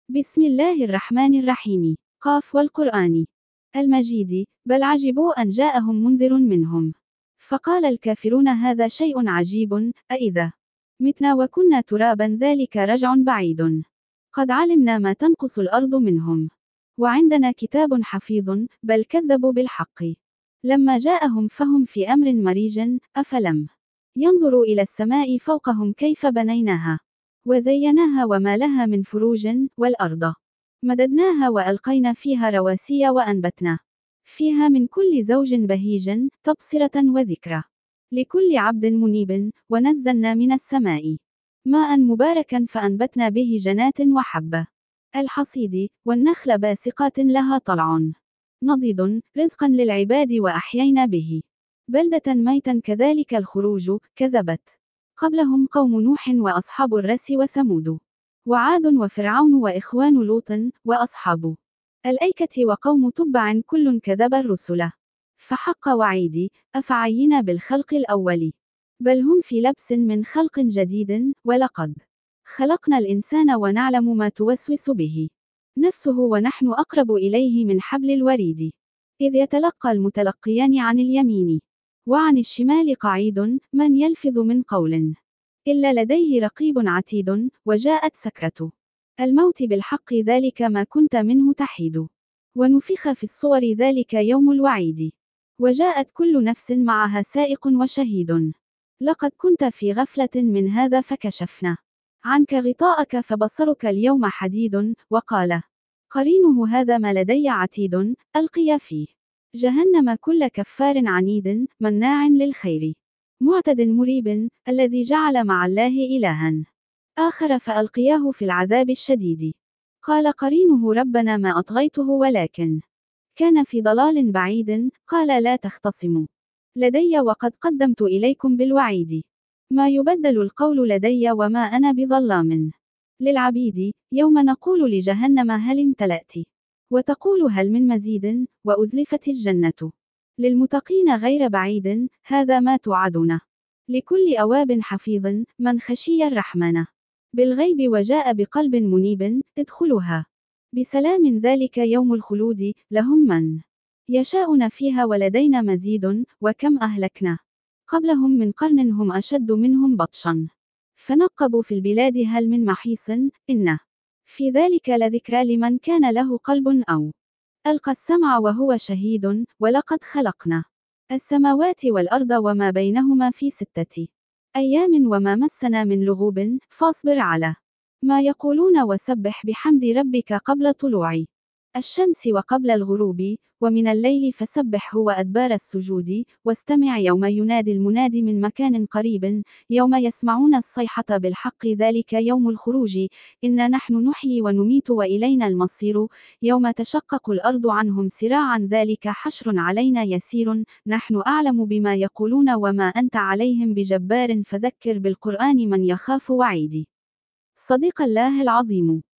بسم الله الرحمن الرحيم. قاف والقرآن المجيد. بل عجبوا أن جاءهم منذر منهم. فقال الكافرون هذا شيء عجيب، أإذا متنا وكنا ترابا ذلك رجع بعيد. قد علمنا ما تنقص الأرض منهم. وعندنا كتاب حفيظ. بل كذبوا بالحق لما جاءهم فهم في أمر مريج. أفلم ينظروا إلى السماء فوقهم كيف بنيناها وزيناها وما لها من فروج، والأرض مددناها وألقينا فيها رواسي وأنبتنا فيها من كل زوج بهيج تبصرة وذكرى لكل عبد منيب. ونزلنا من السماء ماء مباركا فأنبتنا به جنات وحب الحصيد والنخل باسقات لها طلع نضيد رزقا للعباد وأحيينا به بلدة ميتا كذلك الخروج. كذبت قبلهم قوم نوح وأصحاب الرس وثمود وعاد وفرعون وإخوان لوط وأصحاب الأيكة وقوم تبع كل كذب الرسل فحق وعيدي. أفعينا بالخلق الأول بل هم في لبس من خلق جديد. ولقد خلقنا الإنسان ونعلم ما توسوس به نفسه ونحن أقرب إليه من حبل الوريد إذ يتلقى المتلقيان عن اليمين وعن الشمال قعيد من يلفظ من قول إلا لديه رقيب عتيد. وجاءت سكرة الموت بالحق ذلك ما كنت منه تحيد. ونفخ في الصور ذلك يوم الوعيد. وجاءت كل نفس معها سائق وشهيد. لقد كنت في غفلة من هذا فكشفنا عنك غطاءك فبصرك اليوم حديد. وقال قرينه هذا ما لدي عتيد. ألقي فيه جهنم كل كفار عنيد مناع للخير معتد مريب الذي جعل مع الله إلها آخر فألقياه في العذاب الشديد. قال قرينه ربنا ما أطغيته ولكن كان في ضلال بعيد. قال لا تختصموا لدي وقد قدمت إليكم بالوعيد ما يبدل القول لدي وما أنا بظلام للعبيد. يوم نقول لجهنم هل امتلأت وتقول هل من مزيد. وأزلفت الجنة للمتقين غير بعيد. هذا ما توعدون لكل أواب حفيظ من خشي الرحمن بالغيب وجاء بقلب منيب. ادخلوها بسلام ذلك يوم الخلود. لهم من يشاءون فيها ولدينا مزيد. وكم أهلكنا قبلهم من قرن هم أشد منهم بطشا فنقبوا في البلاد هل من محيص. إن في ذلك لذكرى لمن كان له قلب أو ألقى السمع وهو شهيد. ولقد خلقنا السماوات والأرض وما بينهما في 6 أيام وما مسنا من لغوب. فاصبر على ما يقولون وسبح بحمد ربك قبل طلوع الشمس وقبل الغروب ومن الليل فسبحه وأدبار السجود. واستمع يوم ينادي المناد من مكان قريب يوم يسمعون الصيحة بالحق ذلك يوم الخروج. إنا نحن نحيي ونميت وإلينا المصير. يوم تشقق الأرض عنهم سراعا ذلك حشر علينا يسير. نحن أعلم بما يقولون وما أنت عليهم بجبار فذكر بالقرآن من يخاف وعيدي. صدق الله العظيم.